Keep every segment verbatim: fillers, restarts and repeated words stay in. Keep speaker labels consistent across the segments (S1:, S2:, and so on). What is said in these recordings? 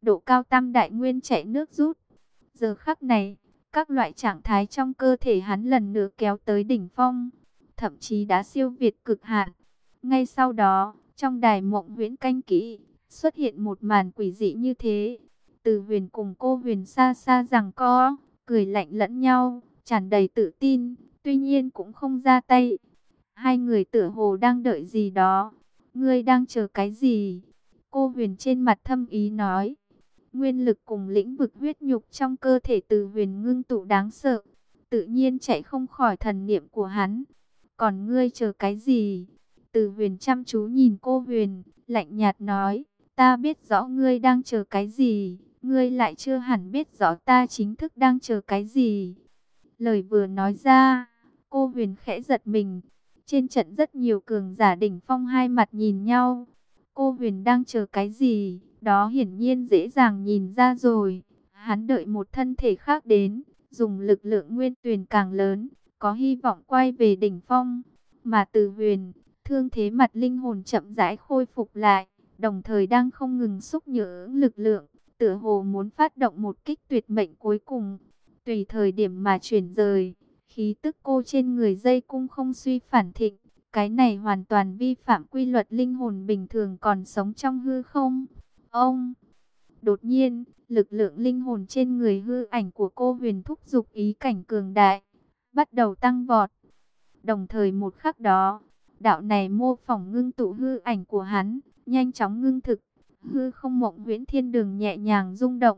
S1: độ cao tam đại nguyên chạy nước rút. Giờ khắc này, các loại trạng thái trong cơ thể hắn lần nữa kéo tới đỉnh phong, thậm chí đã siêu việt cực hạn. Ngay sau đó, trong đài Mộng Huyễn Canh Kỹ, xuất hiện một màn quỷ dị như thế. Từ Huyền cùng Cô Huyền xa xa giằng co, cười lạnh lẫn nhau, tràn đầy tự tin, tuy nhiên cũng không ra tay. Hai người tựa hồ đang đợi gì đó. Ngươi đang chờ cái gì? Cô Huyền trên mặt thâm ý nói. Nguyên lực cùng lĩnh vực huyết nhục trong cơ thể Từ Huyền ngưng tụ đáng sợ, tự nhiên chạy không khỏi thần niệm của hắn. Còn ngươi chờ cái gì? Từ Huyền chăm chú nhìn Cô Huyền, lạnh nhạt nói, ta biết rõ ngươi đang chờ cái gì, ngươi lại chưa hẳn biết rõ ta chính thức đang chờ cái gì. Lời vừa nói ra, Cô Huyền khẽ giật mình. Trên trận rất nhiều cường giả đỉnh phong hai mặt nhìn nhau. Cô Huyền đang chờ cái gì? Đó hiển nhiên dễ dàng nhìn ra rồi. Hắn đợi một thân thể khác đến, dùng lực lượng nguyên tuyền càng lớn, có hy vọng quay về đỉnh phong. Mà Từ Huyền, thương thế mặt linh hồn chậm rãi khôi phục lại, đồng thời đang không ngừng xúc nhỡ lực lượng, tựa hồ muốn phát động một kích tuyệt mệnh cuối cùng. Tùy thời điểm mà chuyển rời, khí tức cô trên người dây cung không suy phản thịnh. Cái này hoàn toàn vi phạm quy luật linh hồn bình thường còn sống trong hư không. Ông, đột nhiên, lực lượng linh hồn trên người hư ảnh của cô Huyền thúc giục ý cảnh cường đại, bắt đầu tăng vọt. Đồng thời một khắc đó, đạo này mô phỏng ngưng tụ hư ảnh của hắn, nhanh chóng ngưng thực. Hư không Mộng Huyễn Thiên Đường nhẹ nhàng rung động.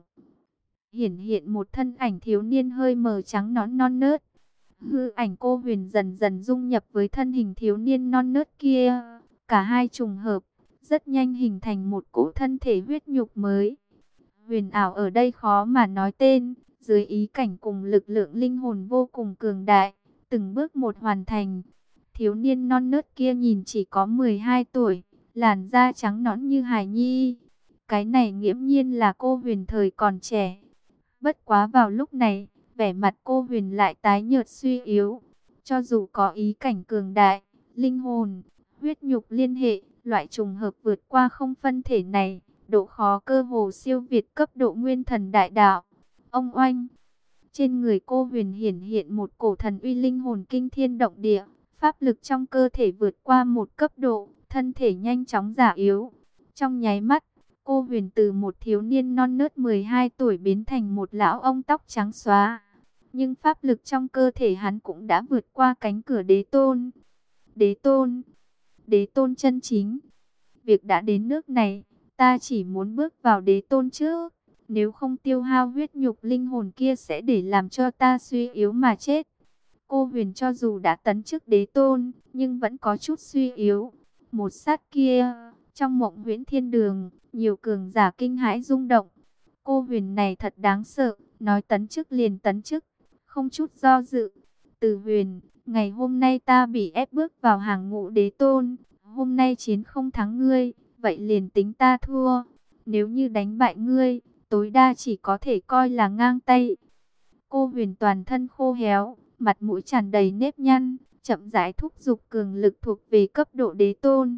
S1: Hiển hiện một thân ảnh thiếu niên hơi mờ trắng nõn non nớt. Hư ảnh cô Huyền dần dần dung nhập với thân hình thiếu niên non nớt kia. Cả hai trùng hợp, rất nhanh hình thành một cỗ thân thể huyết nhục mới. Huyền ảo ở đây khó mà nói tên, dưới ý cảnh cùng lực lượng linh hồn vô cùng cường đại, từng bước một hoàn thành. Thiếu niên non nớt kia nhìn chỉ có mười hai tuổi, làn da trắng nõn như hài nhi. Cái này nghiễm nhiên là cô Huyền thời còn trẻ. Bất quá vào lúc này, vẻ mặt cô Huyền lại tái nhợt suy yếu. Cho dù có ý cảnh cường đại, linh hồn, huyết nhục liên hệ, loại trùng hợp vượt qua không phân thể này, độ khó cơ hồ siêu việt cấp độ nguyên thần đại đạo. Ông oanh! Trên người cô Huyền hiển hiện một cổ thần uy linh hồn kinh thiên động địa, pháp lực trong cơ thể vượt qua một cấp độ, thân thể nhanh chóng già yếu. Trong nháy mắt, cô Huyền từ một thiếu niên non nớt mười hai tuổi biến thành một lão ông tóc trắng xóa. Nhưng pháp lực trong cơ thể hắn cũng đã vượt qua cánh cửa đế tôn. Đế tôn, đế tôn chân chính. Việc đã đến nước này, ta chỉ muốn bước vào đế tôn trước. Nếu không tiêu hao huyết nhục linh hồn kia sẽ để làm cho ta suy yếu mà chết. Cô Huyền cho dù đã tấn chức đế tôn, nhưng vẫn có chút suy yếu. Một sát kia, trong Mộng Huyễn Thiên Đường, nhiều cường giả kinh hãi rung động. Cô Huyền này thật đáng sợ, nói tấn chức liền tấn chức, không chút do dự. Từ Huyền, ngày hôm nay ta bị ép bước vào hàng ngũ đế tôn, hôm nay chiến không thắng ngươi, vậy liền tính ta thua. Nếu như đánh bại ngươi, tối đa chỉ có thể coi là ngang tay. Cô Huyền toàn thân khô héo, mặt mũi tràn đầy nếp nhăn, chậm rãi thúc giục cường lực thuộc về cấp độ đế tôn.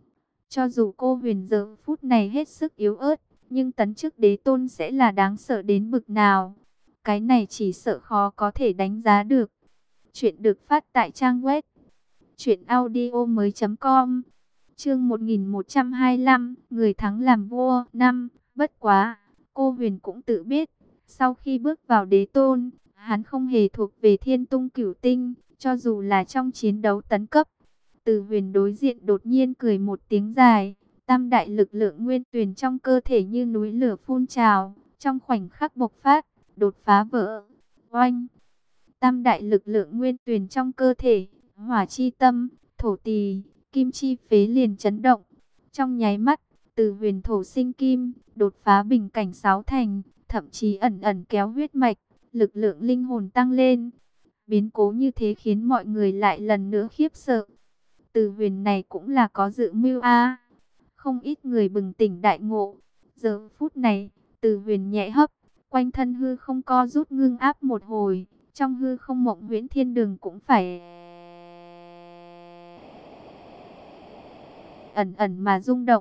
S1: Cho dù cô Huyền giờ phút này hết sức yếu ớt, nhưng tấn chức đế tôn sẽ là đáng sợ đến bực nào. Cái này chỉ sợ khó có thể đánh giá được. Chuyện được phát tại trang web truyện audio mới chấm com. Chương một nghìn một trăm hai mươi lăm, người thắng làm vua. Năm, bất quá, cô Huyền cũng tự biết, sau khi bước vào đế tôn, hắn không hề thuộc về Thiên Tung Cửu Tinh, cho dù là trong chiến đấu tấn cấp. Từ Huyền đối diện đột nhiên cười một tiếng dài, tam đại lực lượng nguyên tuyền trong cơ thể như núi lửa phun trào, trong khoảnh khắc bộc phát, đột phá vỡ. Oanh! Tam đại lực lượng nguyên tuyền trong cơ thể, hỏa chi tâm, thổ tỳ, kim chi phế liền chấn động. Trong nháy mắt, Từ Huyền thổ sinh kim, đột phá bình cảnh sáu thành, thậm chí ẩn ẩn kéo huyết mạch, lực lượng linh hồn tăng lên. Biến cố như thế khiến mọi người lại lần nữa khiếp sợ. Từ Huyền này cũng là có dự mưu a. Không ít người bừng tỉnh đại ngộ. Giờ phút này, Từ Huyền nhẹ hấp, quanh thân hư không co rút ngưng áp một hồi, trong hư không Mộng Huyễn Thiên Đường cũng phải ẩn ẩn mà rung động.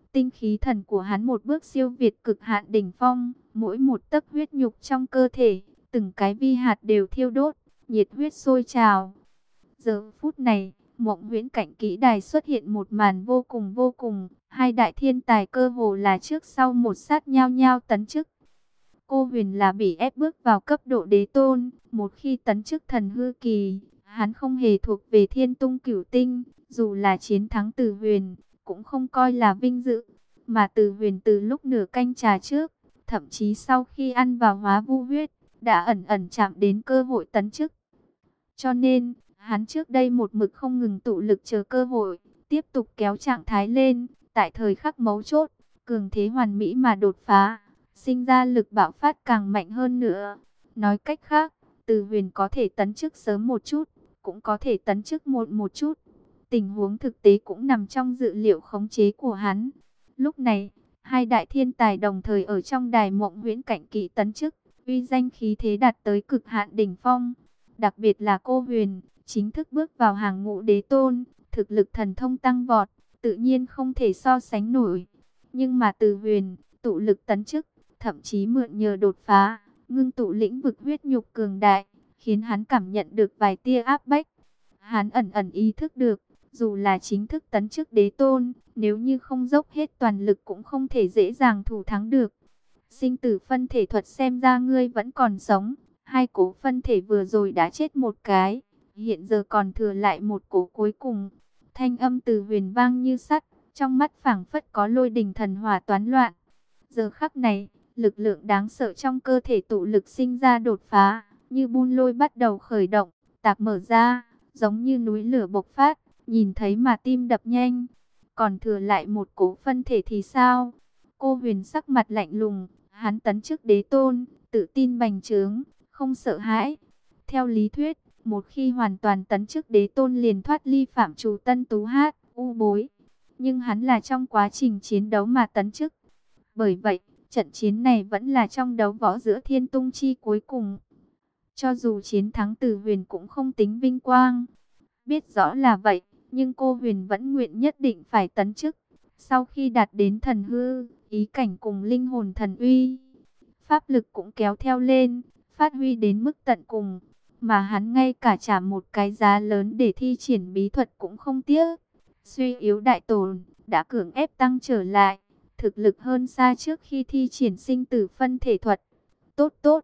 S1: Tinh khí thần của hắn một bước siêu việt cực hạn đỉnh phong, mỗi một tấc huyết nhục trong cơ thể, từng cái vi hạt đều thiêu đốt, nhiệt huyết sôi trào. Giờ phút này, Mộng Huyễn Cảnh Kỹ Đài xuất hiện một màn vô cùng vô cùng, hai đại thiên tài cơ hồ là trước sau một sát nhau nhau tấn chức. Cô Huyền là bị ép bước vào cấp độ đế tôn, một khi tấn chức thần hư kỳ, hắn không hề thuộc về Thiên Tung Cửu Tinh, dù là chiến thắng Từ Huyền, cũng không coi là vinh dự, mà Từ Huyền từ lúc nửa canh trà trước, thậm chí sau khi ăn vào hóa vu huyết, đã ẩn ẩn chạm đến cơ hội tấn chức. Cho nên, hắn trước đây một mực không ngừng tụ lực chờ cơ hội, tiếp tục kéo trạng thái lên, tại thời khắc mấu chốt, cường thế hoàn mỹ mà đột phá, sinh ra lực bạo phát càng mạnh hơn nữa. Nói cách khác, Từ Huyền có thể tấn chức sớm một chút, cũng có thể tấn chức muộn một chút. Tình huống thực tế cũng nằm trong dự liệu khống chế của hắn. Lúc này, hai đại thiên tài đồng thời ở trong đài Mộng Huyễn Cảnh Kỹ tấn chức, uy danh khí thế đạt tới cực hạn đỉnh phong. Đặc biệt là cô Huyền, chính thức bước vào hàng ngũ đế tôn, thực lực thần thông tăng vọt, tự nhiên không thể so sánh nổi. Nhưng mà Từ Huyền, tụ lực tấn chức, thậm chí mượn nhờ đột phá, ngưng tụ lĩnh vực huyết nhục cường đại, khiến hắn cảm nhận được vài tia áp bách. Hắn ẩn ẩn ý thức được, dù là chính thức tấn chức đế tôn, nếu như không dốc hết toàn lực cũng không thể dễ dàng thủ thắng được. Sinh tử phân thể thuật xem ra ngươi vẫn còn sống, hai cố phân thể vừa rồi đã chết một cái, hiện giờ còn thừa lại một cố cuối cùng. Thanh âm Từ Huyền vang như sắt, trong mắt phảng phất có lôi đình thần hỏa toán loạn. Giờ khắc này, lực lượng đáng sợ trong cơ thể tụ lực sinh ra đột phá, như buôn lôi bắt đầu khởi động, tạc mở ra, giống như núi lửa bộc phát, nhìn thấy mà tim đập nhanh. Còn thừa lại một cố phân thể thì sao? Cô Huyền sắc mặt lạnh lùng, hắn tấn chức đế tôn, tự tin bành trướng, không sợ hãi. Theo lý thuyết, một khi hoàn toàn tấn chức đế tôn liền thoát ly phạm trù tân tú hát, u bối. Nhưng hắn là trong quá trình chiến đấu mà tấn chức. Bởi vậy, trận chiến này vẫn là trong đấu võ giữa Thiên Tung chi cuối cùng. Cho dù chiến thắng Từ Huyền cũng không tính vinh quang. Biết rõ là vậy, nhưng cô Huyền vẫn nguyện nhất định phải tấn chức. Sau khi đạt đến thần hư, ý cảnh cùng linh hồn thần uy, pháp lực cũng kéo theo lên, phát huy đến mức tận cùng. Mà hắn ngay cả trả một cái giá lớn để thi triển bí thuật cũng không tiếc. Suy yếu đại tổn, đã cưỡng ép tăng trở lại, thực lực hơn xa trước khi thi triển sinh tử phân thể thuật. Tốt tốt,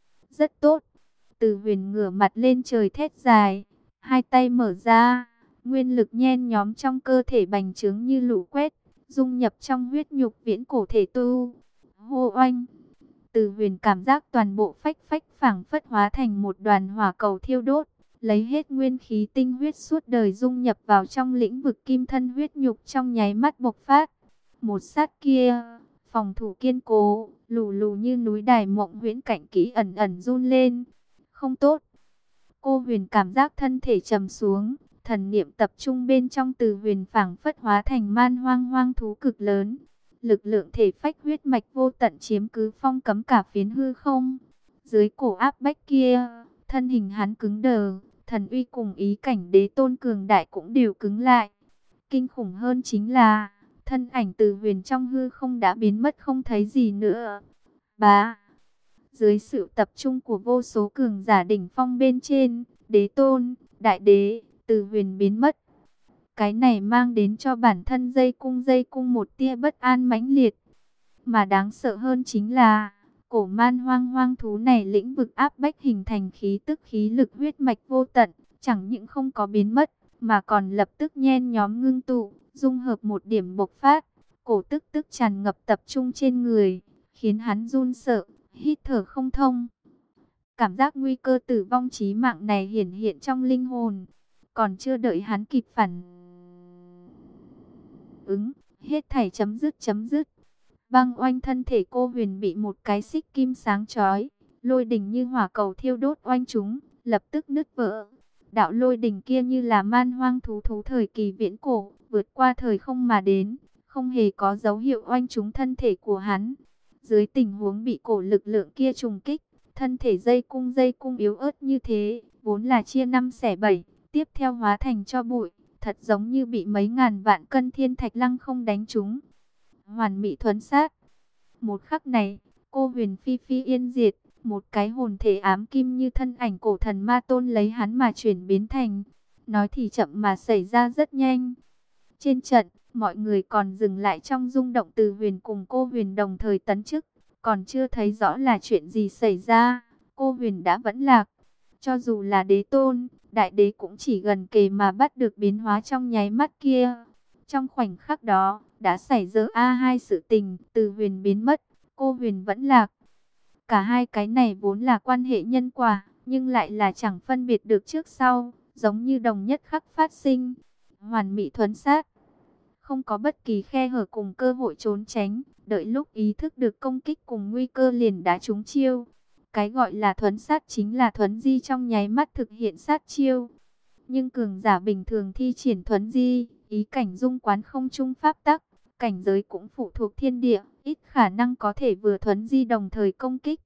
S1: rất tốt. Từ Huyền ngửa mặt lên trời thét dài, hai tay mở ra, nguyên lực nhen nhóm trong cơ thể bành trướng như lũ quét, dung nhập trong huyết nhục viễn cổ thể tu. Hô oanh! Từ Huyền cảm giác toàn bộ phách phách phảng phất hóa thành một đoàn hỏa cầu thiêu đốt, lấy hết nguyên khí tinh huyết suốt đời dung nhập vào trong lĩnh vực kim thân huyết nhục trong nháy mắt bộc phát. Một sát kia, phòng thủ kiên cố, lù lù như núi đài Mộng Huyễn Cảnh Kỹ ẩn ẩn run lên. Không tốt. Cô Huyền cảm giác thân thể trầm xuống, thần niệm tập trung bên trong Từ Huyền phảng phất hóa thành man hoang hoang thú cực lớn. Lực lượng thể phách huyết mạch vô tận chiếm cứ phong cấm cả phiến hư không. Dưới cổ áp bách kia, thân hình hắn cứng đờ, thần uy cùng ý cảnh đế tôn cường đại cũng đều cứng lại. Kinh khủng hơn chính là, thân ảnh Từ Huyền trong hư không đã biến mất không thấy gì nữa. Bá! Dưới sự tập trung của vô số cường giả đỉnh phong bên trên, đế tôn, đại đế, Từ Huyền biến mất. Cái này mang đến cho bản thân dây cung dây cung một tia bất an mãnh liệt. Mà đáng sợ hơn chính là, cổ man hoang hoang thú này lĩnh vực áp bách hình thành khí tức khí lực huyết mạch vô tận, chẳng những không có biến mất, mà còn lập tức nhen nhóm ngưng tụ, dung hợp một điểm bộc phát, cổ tức tức tràn ngập tập trung trên người, khiến hắn run sợ, hít thở không thông. Cảm giác nguy cơ tử vong chí mạng này hiển hiện trong linh hồn, còn chưa đợi hắn kịp phản ứng, hết thảy chấm dứt chấm dứt. Băng oanh thân thể cô Huyền bị một cái xích kim sáng chói, lôi đình như hỏa cầu thiêu đốt oanh chúng, lập tức nứt vỡ. Đạo lôi đình kia như là man hoang thú thú thời kỳ viễn cổ, vượt qua thời không mà đến, không hề có dấu hiệu oanh trúng thân thể của hắn. Dưới tình huống bị cổ lực lượng kia trùng kích, thân thể dây cung dây cung yếu ớt như thế, vốn là chia năm xẻ bảy, tiếp theo hóa thành cho bụi, thật giống như bị mấy ngàn vạn cân thiên thạch lăng không đánh trúng. hoàn mỹ thuấn sát. Một khắc này, cô Huyền phi phi yên diệt, một cái hồn thể ám kim như thân ảnh cổ thần ma tôn lấy hắn mà chuyển biến thành. Nói thì chậm mà xảy ra rất nhanh. Trên trận, mọi người còn dừng lại trong rung động. Từ Huyền cùng cô Huyền đồng thời tấn chức, còn chưa thấy rõ là chuyện gì xảy ra, cô Huyền đã vẫn lạc. Cho dù là đế tôn, đại đế cũng chỉ gần kề mà bắt được biến hóa trong nháy mắt kia. Trong khoảnh khắc đó, đã xảy ra a hai sự tình. Từ Huyền biến mất, cô Huyền vẫn lạc. Cả hai cái này vốn là quan hệ nhân quả, nhưng lại là chẳng phân biệt được trước sau, giống như đồng nhất khắc phát sinh. Hoàn mỹ thuấn sát, không có bất kỳ khe hở cùng cơ hội trốn tránh, đợi lúc ý thức được công kích cùng nguy cơ liền đã trúng chiêu. Cái gọi là thuấn sát chính là thuấn di trong nháy mắt thực hiện sát chiêu. Nhưng cường giả bình thường thi triển thuấn di, ý cảnh dung quán không trung pháp tắc, cảnh giới cũng phụ thuộc thiên địa, ít khả năng có thể vừa thuấn di đồng thời công kích.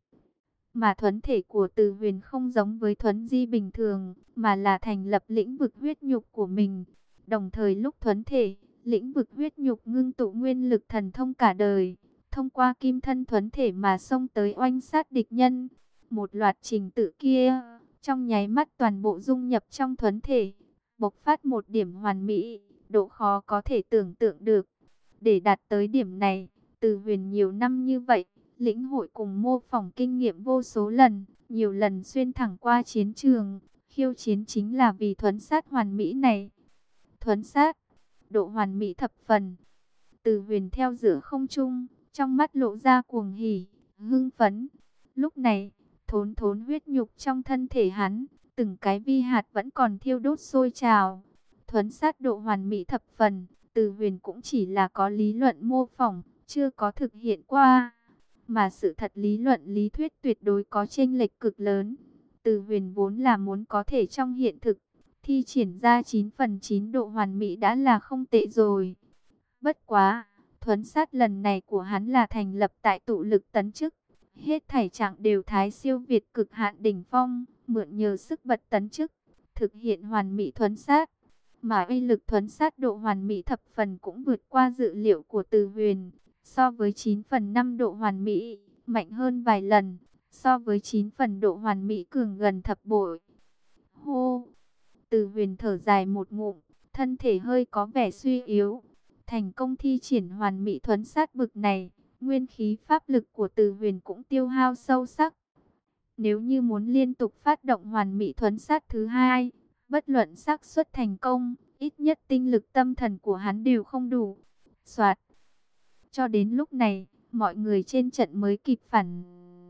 S1: Mà thuấn thể của Từ Huyền không giống với thuấn di bình thường, mà là thành lập lĩnh vực huyết nhục của mình. Đồng thời lúc thuấn thể, lĩnh vực huyết nhục ngưng tụ nguyên lực thần thông cả đời, thông qua kim thân thuấn thể mà xông tới oanh sát địch nhân. Một loạt trình tự kia, trong nháy mắt toàn bộ dung nhập trong thuấn thể, bộc phát một điểm hoàn mỹ, độ khó có thể tưởng tượng được. Để đạt tới điểm này, Từ Huyền nhiều năm như vậy, lĩnh hội cùng mô phỏng kinh nghiệm vô số lần, nhiều lần xuyên thẳng qua chiến trường, khiêu chiến chính là vì thuấn sát hoàn mỹ này. Thuấn sát, độ hoàn mỹ thập phần. Từ Huyền theo giữa không trung, trong mắt lộ ra cuồng hỉ, hưng phấn. Lúc này, thốn thốn huyết nhục trong thân thể hắn, từng cái vi hạt vẫn còn thiêu đốt sôi trào. Thuấn sát độ hoàn mỹ thập phần, Từ Huyền cũng chỉ là có lý luận mô phỏng, chưa có thực hiện qua. Mà sự thật lý luận lý thuyết tuyệt đối có chênh lệch cực lớn. Từ Huyền vốn là muốn có thể trong hiện thực thi triển ra chín phần chín độ hoàn mỹ đã là không tệ rồi. Bất quá, thuấn sát lần này của hắn là thành lập tại tụ lực tấn chức. Hết thảy trạng đều thái siêu việt cực hạn đỉnh phong, mượn nhờ sức bật tấn chức, thực hiện hoàn mỹ thuấn sát. Mà uy lực thuấn sát độ hoàn mỹ thập phần cũng vượt qua dự liệu của Từ Huyền. So với chín phần năm độ hoàn mỹ, mạnh hơn vài lần. So với chín phần độ hoàn mỹ cường gần thập bội. Hô! Từ Huyền thở dài một ngụm, thân thể hơi có vẻ suy yếu. Thành công thi triển hoàn mỹ thuấn sát bực này, nguyên khí pháp lực của Từ Huyền cũng tiêu hao sâu sắc. Nếu như muốn liên tục phát động hoàn mỹ thuấn sát thứ hai, bất luận xác suất thành công, ít nhất tinh lực tâm thần của hắn đều không đủ. Soạt. Cho đến lúc này, mọi người trên trận mới kịp phản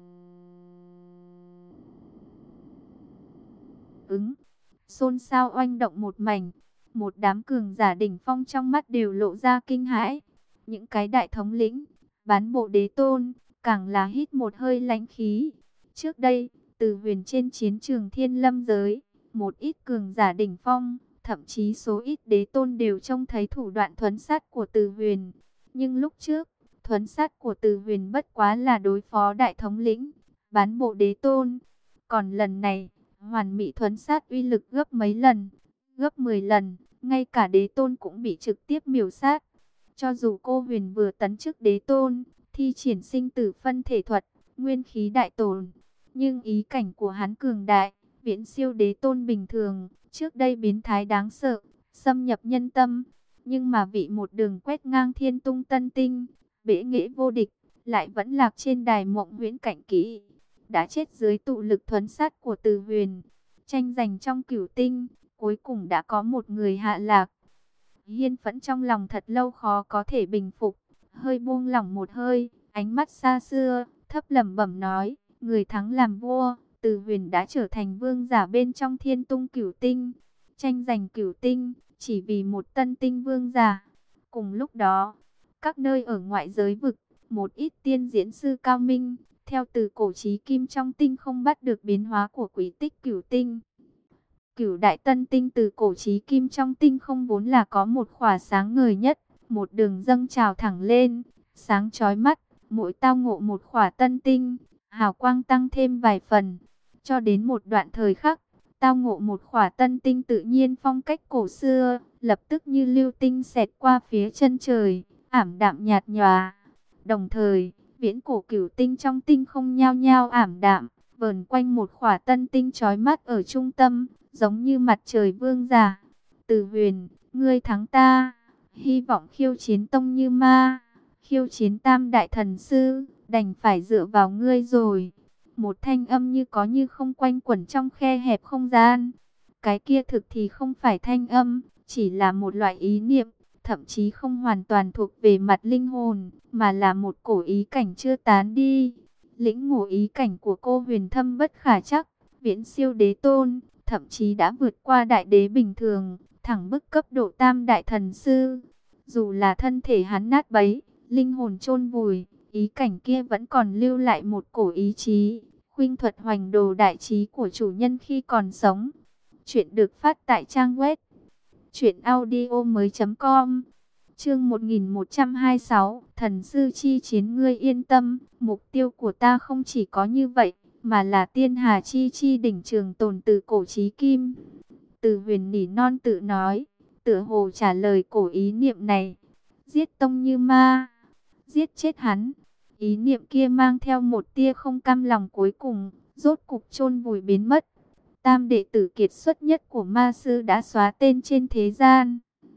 S1: ứng. Xôn xao oanh động một mảnh, một đám cường giả đỉnh phong trong mắt đều lộ ra kinh hãi. Những cái đại thống lĩnh, bán bộ đế tôn, càng là hít một hơi lãnh khí. Trước đây, Từ Huyền trên chiến trường Thiên Lâm giới, một ít cường giả đỉnh phong, thậm chí số ít đế tôn đều trông thấy thủ đoạn thuấn sát của Từ Huyền. Nhưng lúc trước, thuấn sát của Từ Huyền bất quá là đối phó đại thống lĩnh, bán bộ đế tôn. Còn lần này, hoàn mỹ thuấn sát uy lực gấp mấy lần, gấp mười lần, ngay cả đế tôn cũng bị trực tiếp miểu sát. Cho dù cô Huyền vừa tấn chức đế tôn, thi triển sinh tử phân thể thuật, nguyên khí đại tổn, nhưng ý cảnh của hắn cường đại, viễn siêu đế tôn bình thường, trước đây biến thái đáng sợ, xâm nhập nhân tâm. Nhưng mà vị một đường quét ngang thiên tung tân tinh, bẽ nghệ vô địch, lại vẫn lạc trên đài mộng huyễn cảnh kỹ, đã chết dưới tụ lực thuấn sát của Từ Huyền. Tranh giành trong cửu tinh, cuối cùng đã có một người hạ lạc. Hiên Phẫn trong lòng thật lâu khó có thể bình phục, hơi buông lỏng một hơi, ánh mắt xa xưa, thấp lẩm bẩm nói, người thắng làm vua. Từ Huyền đã trở thành vương giả bên trong thiên tung cửu tinh, tranh giành cửu tinh, chỉ vì một tân tinh vương giả. Cùng lúc đó, các nơi ở ngoại giới vực, một ít tiên diễn sư cao minh, theo từ cổ chí kim trong tinh không bắt được biến hóa của quỷ tích cửu tinh. Cửu đại tân tinh từ cổ chí kim trong tinh không vốn là có một khỏa sáng ngời nhất, một đường dâng trào thẳng lên, sáng chói mắt, mỗi tao ngộ một khỏa tân tinh, hào quang tăng thêm vài phần. Cho đến một đoạn thời khắc, tao ngộ một khỏa tân tinh tự nhiên phong cách cổ xưa, lập tức như lưu tinh xẹt qua phía chân trời, ảm đạm nhạt nhòa. Đồng thời, viễn cổ cửu tinh trong tinh không nhao nhao ảm đạm, vờn quanh một khỏa tân tinh chói mắt ở trung tâm, giống như mặt trời vương giả. Từ Huyền, ngươi thắng ta, hy vọng khiêu chiến Tông Như Ma, khiêu chiến Tam Đại Thần Sư, đành phải dựa vào ngươi rồi. Một thanh âm như có như không quanh quẩn trong khe hẹp không gian. Cái kia thực thì không phải thanh âm, chỉ là một loại ý niệm, thậm chí không hoàn toàn thuộc về mặt linh hồn, mà là một cổ ý cảnh chưa tán đi. Lĩnh ngộ ý cảnh của cô huyền thâm bất khả trắc, viễn siêu đế tôn, thậm chí đã vượt qua đại đế bình thường, thẳng bức cấp độ tam đại thần sư. Dù là thân thể hắn nát bấy, linh hồn chôn vùi, ý cảnh kia vẫn còn lưu lại một cổ ý chí, khuynh thuật hoành đồ đại trí của chủ nhân khi còn sống. Chuyện được phát tại trang web truyện audio mới chấm com. Chương một nghìn một trăm hai mươi sáu, Thần sư chi chiến. Ngươi yên tâm, mục tiêu của ta không chỉ có như vậy, mà là tiên hà chi chi đỉnh trường tồn từ cổ chí kim. Từ Huyền nỉ non tự nói, tựa hồ trả lời cổ ý niệm này. Giết Tông Như Ma, giết chết hắn. Ý niệm kia mang theo một tia không cam lòng cuối cùng, rốt cục chôn vùi biến mất. Tam đệ tử kiệt xuất nhất của ma sư đã xóa tên trên thế gian.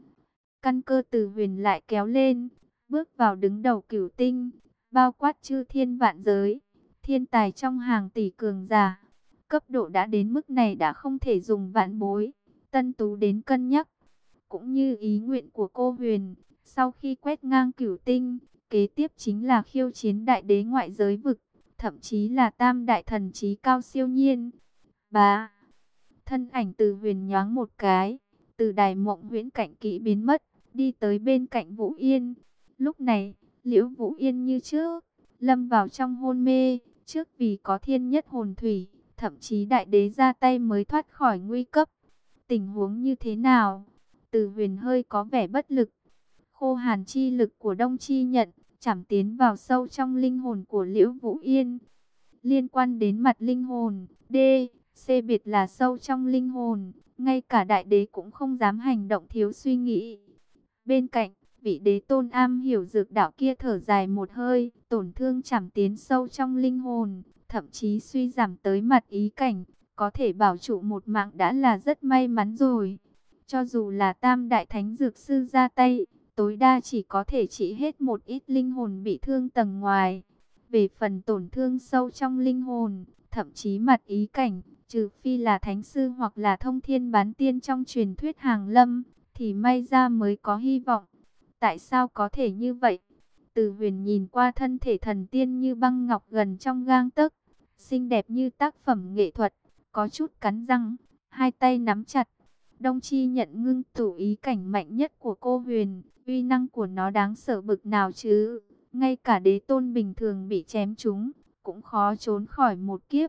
S1: Căn cơ Từ Huyền lại kéo lên, bước vào đứng đầu cửu tinh, bao quát chư thiên vạn giới, thiên tài trong hàng tỷ cường giả. Cấp độ đã đến mức này đã không thể dùng vạn bối, tân tú đến cân nhắc. Cũng như ý nguyện của cô Huyền, sau khi quét ngang cửu tinh, kế tiếp chính là khiêu chiến đại đế ngoại giới vực, thậm chí là tam đại thần trí cao siêu nhiên. Ba, thân ảnh Từ Huyền nhoáng một cái, từ đài mộng huyễn cảnh kỹ biến mất, đi tới bên cạnh Vũ Yên. Lúc này, Liễu Vũ Yên như trước, lâm vào trong hôn mê, trước vì có thiên nhất hồn thủy, thậm chí đại đế ra tay mới thoát khỏi nguy cấp. Tình huống như thế nào? Từ Huyền hơi có vẻ bất lực. Khô hàn chi lực của Đông Chi Nhận chảm tiến vào sâu trong linh hồn của Liễu Vũ Yên. Liên quan đến mặt linh hồn, D, C biệt là sâu trong linh hồn, ngay cả đại đế cũng không dám hành động thiếu suy nghĩ. Bên cạnh, vị đế tôn am hiểu dược đạo kia thở dài một hơi, tổn thương chảm tiến sâu trong linh hồn, thậm chí suy giảm tới mặt ý cảnh, có thể bảo trụ một mạng đã là rất may mắn rồi. Cho dù là tam đại thánh dược sư ra tay, tối đa chỉ có thể trị hết một ít linh hồn bị thương tầng ngoài. Về phần tổn thương sâu trong linh hồn, thậm chí mặt ý cảnh, trừ phi là thánh sư hoặc là thông thiên bán tiên trong truyền thuyết hàng lâm, thì may ra mới có hy vọng. Tại sao có thể như vậy? Từ Huyền nhìn qua thân thể thần tiên như băng ngọc gần trong gang tấc, xinh đẹp như tác phẩm nghệ thuật, có chút cắn răng, hai tay nắm chặt. Đông Chi Nhận ngưng tụ ý cảnh mạnh nhất của cô Huyền, uy năng của nó đáng sợ bực nào chứ? Ngay cả đế tôn bình thường bị chém trúng, cũng khó trốn khỏi một kiếp.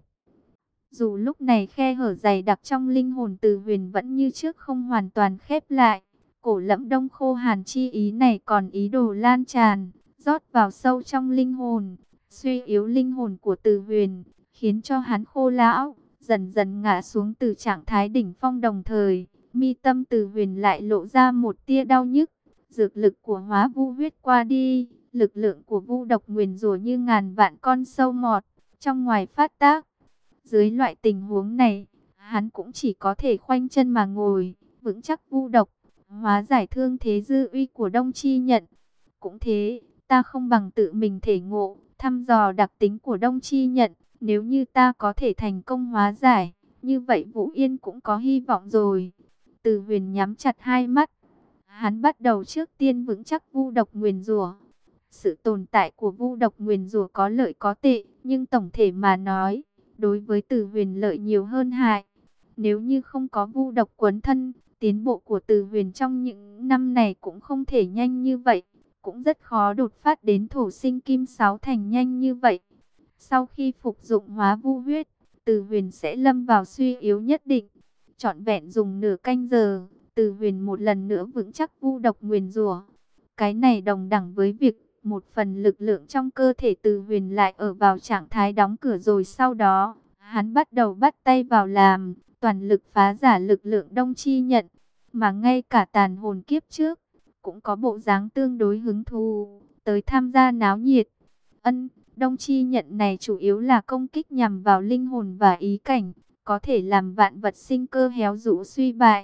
S1: Dù lúc này khe hở dày đặc trong linh hồn Từ Huyền vẫn như trước không hoàn toàn khép lại, cổ lẫm đông khô hàn chi ý này còn ý đồ lan tràn, rót vào sâu trong linh hồn, suy yếu linh hồn của Từ Huyền, khiến cho hắn khô lão, dần dần ngã xuống từ trạng thái đỉnh phong. Đồng thời, mi tâm Từ Huyền lại lộ ra một tia đau nhức. Dược lực của hóa vu huyết qua đi, lực lượng của vu độc nguyền rủa như ngàn vạn con sâu mọt, trong ngoài phát tác. Dưới loại tình huống này, hắn cũng chỉ có thể khoanh chân mà ngồi, vững chắc vu độc, hóa giải thương thế dư uy của Đông Chi Nhận. Cũng thế, ta không bằng tự mình thể ngộ, thăm dò đặc tính của Đông Chi Nhận. Nếu như ta có thể thành công hóa giải, như vậy Vũ Yên cũng có hy vọng rồi. Từ Huyền nhắm chặt hai mắt. Hắn bắt đầu trước tiên vững chắc vu độc nguyền rủa. Sự tồn tại của vu độc nguyền rủa có lợi có tệ, nhưng tổng thể mà nói, đối với Từ Huyền lợi nhiều hơn hại. Nếu như không có vu độc quấn thân, tiến bộ của Từ Huyền trong những năm này cũng không thể nhanh như vậy, cũng rất khó đột phát đến thổ sinh kim sáu thành nhanh như vậy. Sau khi phục dụng hóa vu huyết, Từ Huyền sẽ lâm vào suy yếu nhất định. Trọn vẹn dùng nửa canh giờ, Từ Huyền một lần nữa vững chắc vu độc nguyền rủa. Cái này đồng đẳng với việc một phần lực lượng trong cơ thể Từ Huyền lại ở vào trạng thái đóng cửa, rồi sau đó, hắn bắt đầu bắt tay vào làm, toàn lực phá giả lực lượng Đông Chi Nhận. Mà ngay cả tàn hồn kiếp trước, cũng có bộ dáng tương đối hứng thú, tới tham gia náo nhiệt. Ân, Đông Chi nhận này chủ yếu là công kích nhằm vào linh hồn và ý cảnh, có thể làm vạn vật sinh cơ héo rũ suy bại.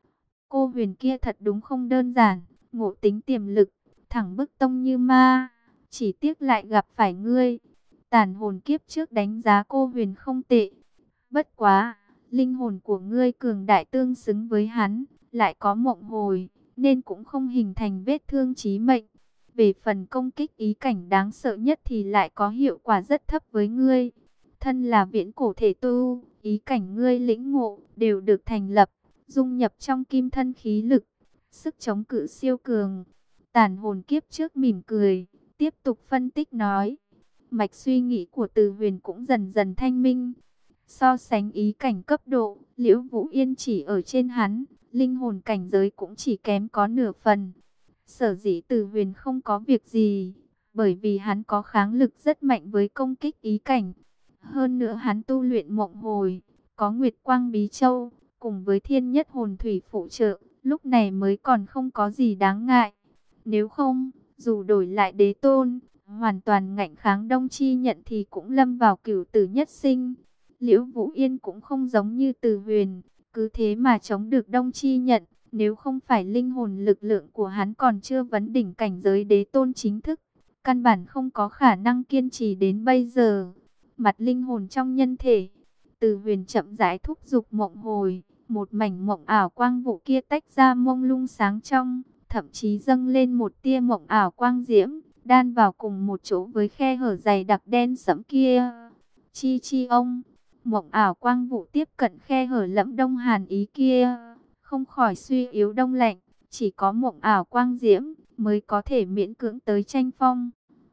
S1: Cô Huyền kia thật đúng không đơn giản, ngộ tính tiềm lực, thẳng bức tông như ma, chỉ tiếc lại gặp phải ngươi. Tàn hồn kiếp trước đánh giá cô Huyền không tệ, bất quá, linh hồn của ngươi cường đại tương xứng với hắn, lại có mộng hồi, nên cũng không hình thành vết thương chí mệnh. Về phần công kích ý cảnh đáng sợ nhất thì lại có hiệu quả rất thấp với ngươi. Thân là viễn cổ thể tu, ý cảnh ngươi lĩnh ngộ đều được thành lập, dung nhập trong kim thân khí lực, sức chống cự siêu cường. Tàn hồn kiếp trước mỉm cười, tiếp tục phân tích nói. Mạch suy nghĩ của Từ Huyền cũng dần dần thanh minh. So sánh ý cảnh cấp độ, Liễu Vũ Yên chỉ ở trên hắn, linh hồn cảnh giới cũng chỉ kém có nửa phần. Sở dĩ Từ Huyền không có việc gì, bởi vì hắn có kháng lực rất mạnh với công kích ý cảnh. Hơn nữa hắn tu luyện mộng hồi, có Nguyệt Quang Bí Châu, cùng với Thiên Nhất Hồn Thủy phụ trợ, lúc này mới còn không có gì đáng ngại. Nếu không, dù đổi lại đế tôn, hoàn toàn ngạnh kháng Đông Chi nhận thì cũng lâm vào cửu tử nhất sinh. Liễu Vũ Yên cũng không giống như Từ Huyền, cứ thế mà chống được Đông Chi nhận. Nếu không phải linh hồn lực lượng của hắn còn chưa vấn đỉnh cảnh giới đế tôn chính thức, căn bản không có khả năng kiên trì đến bây giờ. Mặt linh hồn trong nhân thể, Từ Huyền chậm rãi thúc giục mộng hồi, một mảnh mộng ảo quang vụ kia tách ra mông lung sáng trong, thậm chí dâng lên một tia mộng ảo quang diễm, đan vào cùng một chỗ với khe hở dày đặc đen sẫm kia. Chi chi ông, mộng ảo quang vụ tiếp cận khe hở lẫm đông hàn ý kia, không khỏi suy yếu đông lạnh, chỉ có mộng ảo quang diễm mới có thể miễn cưỡng tới tranh phong.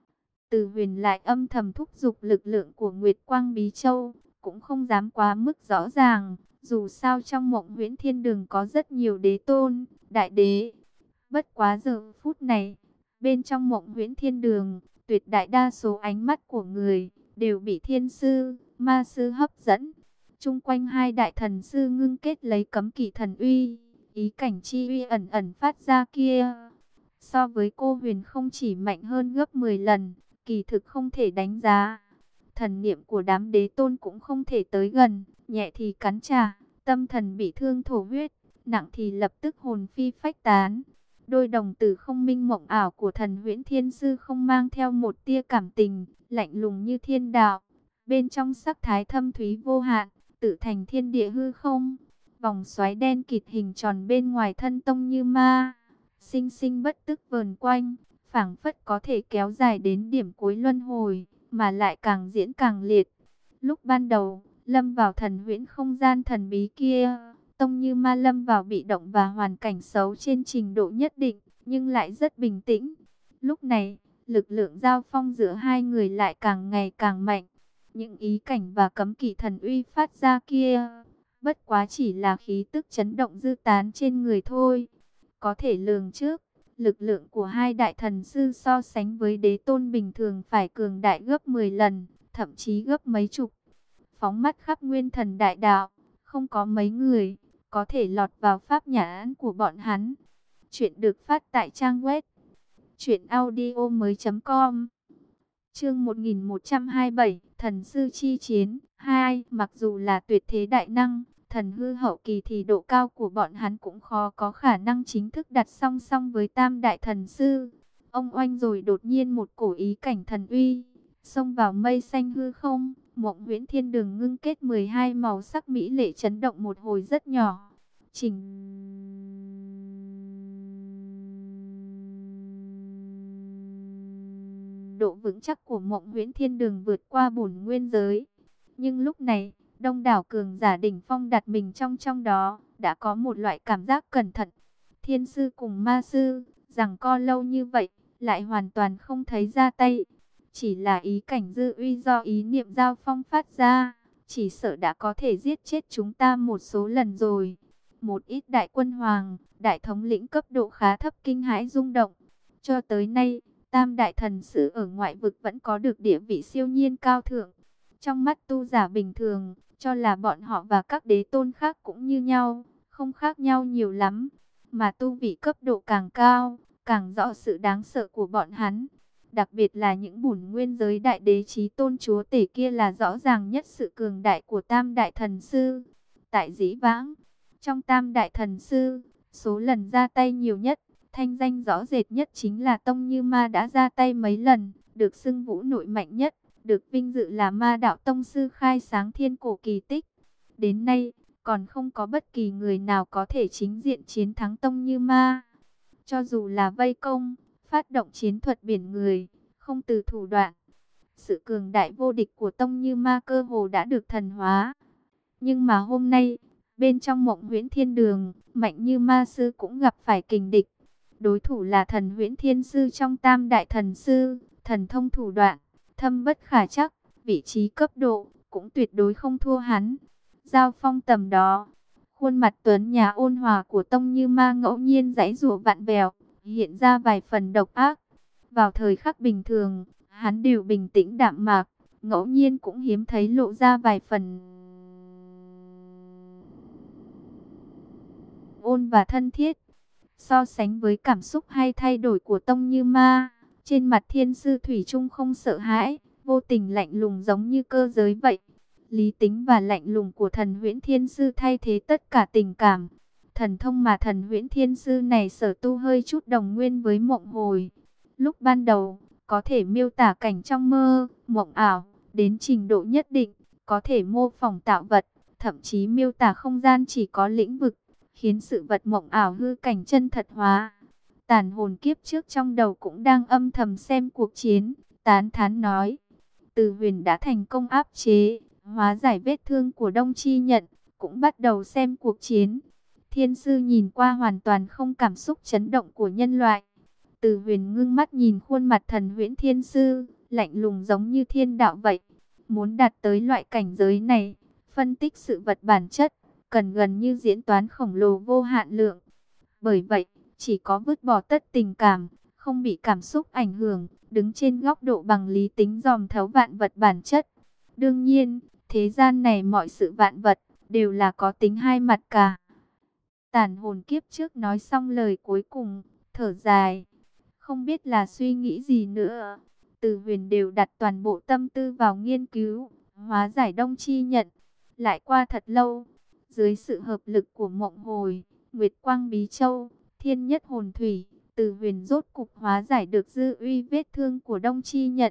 S1: Từ Huyền lại âm thầm thúc giục lực lượng của Nguyệt Quang Bí Châu, cũng không dám quá mức rõ ràng, dù sao trong mộng huyễn thiên đường có rất nhiều đế tôn, đại đế. Bất quá giờ phút này, bên trong mộng huyễn thiên đường, tuyệt đại đa số ánh mắt của người đều bị thiên sư, ma sư hấp dẫn. Chung quanh hai đại thần sư ngưng kết lấy cấm kỵ thần uy, ý cảnh chi uy ẩn ẩn phát ra kia. So với cô Huyền không chỉ mạnh hơn gấp mười lần, kỳ thực không thể đánh giá. Thần niệm của đám đế tôn cũng không thể tới gần, nhẹ thì cắn trả, tâm thần bị thương thổ huyết, nặng thì lập tức hồn phi phách tán. Đôi đồng tử không minh mộng ảo của thần huyễn thiên sư không mang theo một tia cảm tình, lạnh lùng như thiên đạo. Bên trong sắc thái thâm thúy vô hạn, tự thành thiên địa hư không. Vòng xoáy đen kịt hình tròn bên ngoài thân tông như ma, sinh sinh bất tức vờn quanh, phảng phất có thể kéo dài đến điểm cuối luân hồi, mà lại càng diễn càng liệt. Lúc ban đầu, lâm vào thần huyễn không gian thần bí kia, tông như ma lâm vào bị động và hoàn cảnh xấu trên trình độ nhất định, nhưng lại rất bình tĩnh. Lúc này, lực lượng giao phong giữa hai người lại càng ngày càng mạnh. Những ý cảnh và cấm kỵ thần uy phát ra kia, bất quá chỉ là khí tức chấn động dư tán trên người thôi. Có thể lường trước, lực lượng của hai đại thần sư so sánh với đế tôn bình thường phải cường đại gấp mười lần, thậm chí gấp mấy chục. Phóng mắt khắp nguyên thần đại đạo, không có mấy người có thể lọt vào pháp nhãn của bọn hắn. Chuyện được phát tại trang web truyện audio mới chấm com. Chương một nghìn một trăm hai mươi bảy, Thần sư chi chiến hai. Mặc dù là tuyệt thế đại năng, thần hư hậu kỳ thì độ cao của bọn hắn cũng khó có khả năng chính thức đặt song song với tam đại thần sư. Ông oanh rồi đột nhiên một cổ ý cảnh thần uy, xông vào mây xanh hư không, mộng huyễn thiên đường ngưng kết mười hai màu sắc mỹ lệ chấn động một hồi rất nhỏ. Trình độ vững chắc của mộng huyễn thiên đường vượt qua bổn nguyên giới. Nhưng lúc này, đông đảo cường giả đỉnh phong đặt mình trong trong đó, đã có một loại cảm giác cẩn thận. Thiên sư cùng ma sư, giằng co lâu như vậy, lại hoàn toàn không thấy ra tay. Chỉ là ý cảnh dư uy do ý niệm giao phong phát ra, chỉ sợ đã có thể giết chết chúng ta một số lần rồi. Một ít đại quân hoàng, đại thống lĩnh cấp độ khá thấp kinh hãi rung động. Cho tới nay, tam đại thần sử ở ngoại vực vẫn có được địa vị siêu nhiên cao thượng. Trong mắt tu giả bình thường, cho là bọn họ và các đế tôn khác cũng như nhau, không khác nhau nhiều lắm. Mà tu vị cấp độ càng cao, càng rõ sự đáng sợ của bọn hắn. Đặc biệt là những bổn nguyên giới đại đế chí tôn chúa tể kia là rõ ràng nhất sự cường đại của Tam Đại Thần Sư. Tại dĩ vãng, trong Tam Đại Thần Sư, số lần ra tay nhiều nhất, thanh danh rõ rệt nhất chính là Tông Như Ma đã ra tay mấy lần, được xưng vũ nội mạnh nhất, được vinh dự là Ma Đạo Tông Sư khai sáng thiên cổ kỳ tích. Đến nay, còn không có bất kỳ người nào có thể chính diện chiến thắng Tông Như Ma. Cho dù là vây công, phát động chiến thuật biển người, không từ thủ đoạn. Sự cường đại vô địch của Tông Như Ma cơ hồ đã được thần hóa. Nhưng mà hôm nay, bên trong Mộng Huyễn Thiên Đường, Mạnh Như Ma Sư cũng gặp phải kình địch. Đối thủ là Thần Huyễn Thiên Sư trong Tam Đại Thần Sư, thần thông thủ đoạn, thâm bất khả trắc, vị trí cấp độ, cũng tuyệt đối không thua hắn. Giao phong tầm đó, khuôn mặt tuấn nhã ôn hòa của Tông Như Ma ngẫu nhiên giãy giụa vặn vẹo, hiện ra vài phần độc ác. Vào thời khắc bình thường, hắn đều bình tĩnh đạm mạc, ngẫu nhiên cũng hiếm thấy lộ ra vài phần ôn và thân thiết. So sánh với cảm xúc hay thay đổi của Tông Như Ma, trên mặt Thiên Sư thủy chung không sợ hãi, vô tình lạnh lùng giống như cơ giới vậy. Lý tính và lạnh lùng của Thần Huyễn Thiên Sư thay thế tất cả tình cảm. Thần thông mà Thần Huyễn Thiên Sư này sở tu hơi chút đồng nguyên với mộng hồi. Lúc ban đầu, có thể miêu tả cảnh trong mơ, mộng ảo, đến trình độ nhất định, có thể mô phỏng tạo vật, thậm chí miêu tả không gian chỉ có lĩnh vực, khiến sự vật mộng ảo hư cảnh chân thật hóa. Tàn hồn kiếp trước trong đầu cũng đang âm thầm xem cuộc chiến, tán thán nói. Từ Huyền đã thành công áp chế, hóa giải vết thương của Đông Chi Nhận, cũng bắt đầu xem cuộc chiến. Thiên Sư nhìn qua hoàn toàn không cảm xúc chấn động của nhân loại. Từ Huyền ngưng mắt nhìn khuôn mặt Thần Huyễn Thiên Sư, lạnh lùng giống như thiên đạo vậy. Muốn đạt tới loại cảnh giới này, phân tích sự vật bản chất, cần gần như diễn toán khổng lồ vô hạn lượng. Bởi vậy, chỉ có vứt bỏ tất tình cảm, không bị cảm xúc ảnh hưởng, đứng trên góc độ bằng lý tính dòm thấu vạn vật bản chất. Đương nhiên, thế gian này mọi sự vạn vật, đều là có tính hai mặt cả. Tàn hồn kiếp trước nói xong lời cuối cùng, thở dài. Không biết là suy nghĩ gì nữa. Từ Huyền đều đặt toàn bộ tâm tư vào nghiên cứu, hóa giải Đông Chi Nhận. Lại qua thật lâu, dưới sự hợp lực của Mộng Hồi, Nguyệt Quang Bí Châu, Thiên Nhất Hồn Thủy, Từ Huyền rốt cục hóa giải được dư uy vết thương của Đông Chi Nhận.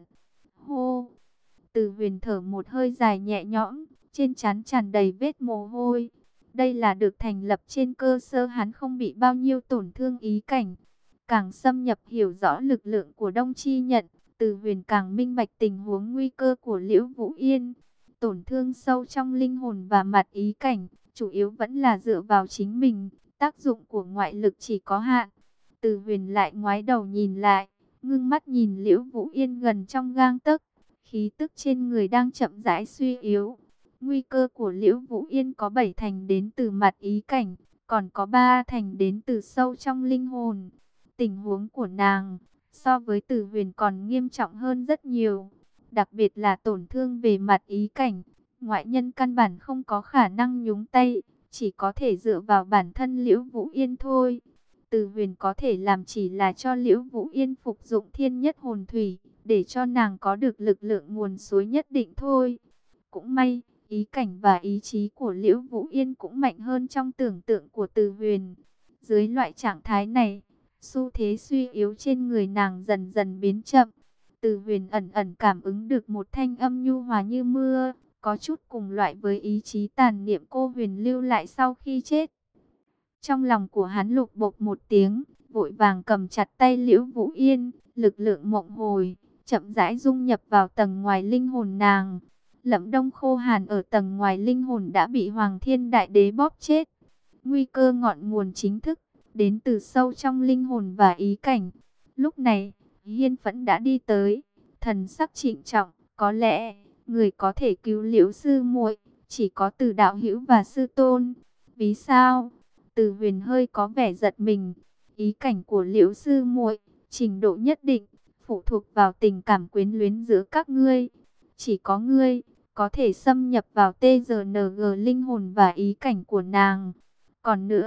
S1: Hô! Từ Huyền thở một hơi dài nhẹ nhõm, trên trán tràn đầy vết mồ hôi. Đây là được thành lập trên cơ sở hắn không bị bao nhiêu tổn thương ý cảnh. Càng xâm nhập hiểu rõ lực lượng của Đông Chi Nhận, Từ Huyền càng minh bạch tình huống nguy cơ của Liễu Vũ Yên. Tổn thương sâu trong linh hồn và mặt ý cảnh, chủ yếu vẫn là dựa vào chính mình, tác dụng của ngoại lực chỉ có hạn. Từ Huyền lại ngoái đầu nhìn lại, ngưng mắt nhìn Liễu Vũ Yên gần trong gang tấc, khí tức trên người đang chậm rãi suy yếu. Nguy cơ của Liễu Vũ Yên có bảy thành đến từ mặt ý cảnh, còn có ba thành đến từ sâu trong linh hồn. Tình huống của nàng so với Từ Huyền còn nghiêm trọng hơn rất nhiều, đặc biệt là tổn thương về mặt ý cảnh. Ngoại nhân căn bản không có khả năng nhúng tay, chỉ có thể dựa vào bản thân Liễu Vũ Yên thôi. Từ Huyền có thể làm chỉ là cho Liễu Vũ Yên phục dụng Thiên Nhất Hồn Thủy, để cho nàng có được lực lượng nguồn suối nhất định thôi. Cũng may, ý cảnh và ý chí của Liễu Vũ Yên cũng mạnh hơn trong tưởng tượng của Từ Huyền. Dưới loại trạng thái này, xu thế suy yếu trên người nàng dần dần biến chậm. Từ Huyền ẩn ẩn cảm ứng được một thanh âm nhu hòa như mưa, có chút cùng loại với ý chí tàn niệm cô Huyền lưu lại sau khi chết. Trong lòng của hắn lục bộc một tiếng, vội vàng cầm chặt tay Liễu Vũ Yên, lực lượng mộng hồi, chậm rãi dung nhập vào tầng ngoài linh hồn nàng. Lẫm Đông khô hàn ở tầng ngoài linh hồn đã bị Hoàng Thiên Đại Đế bóp chết. Nguy cơ ngọn nguồn chính thức đến từ sâu trong linh hồn và ý cảnh. Lúc này, Hiên Phẫn đã đi tới, thần sắc trịnh trọng, có lẽ người có thể cứu Liễu sư muội chỉ có Từ đạo hữu và sư tôn. Vì sao? Từ Huyền hơi có vẻ giật mình. Ý cảnh của Liễu sư muội, trình độ nhất định phụ thuộc vào tình cảm quyến luyến giữa các ngươi. Chỉ có ngươi có thể xâm nhập vào tê giê en giê linh hồn và ý cảnh của nàng. Còn nữa,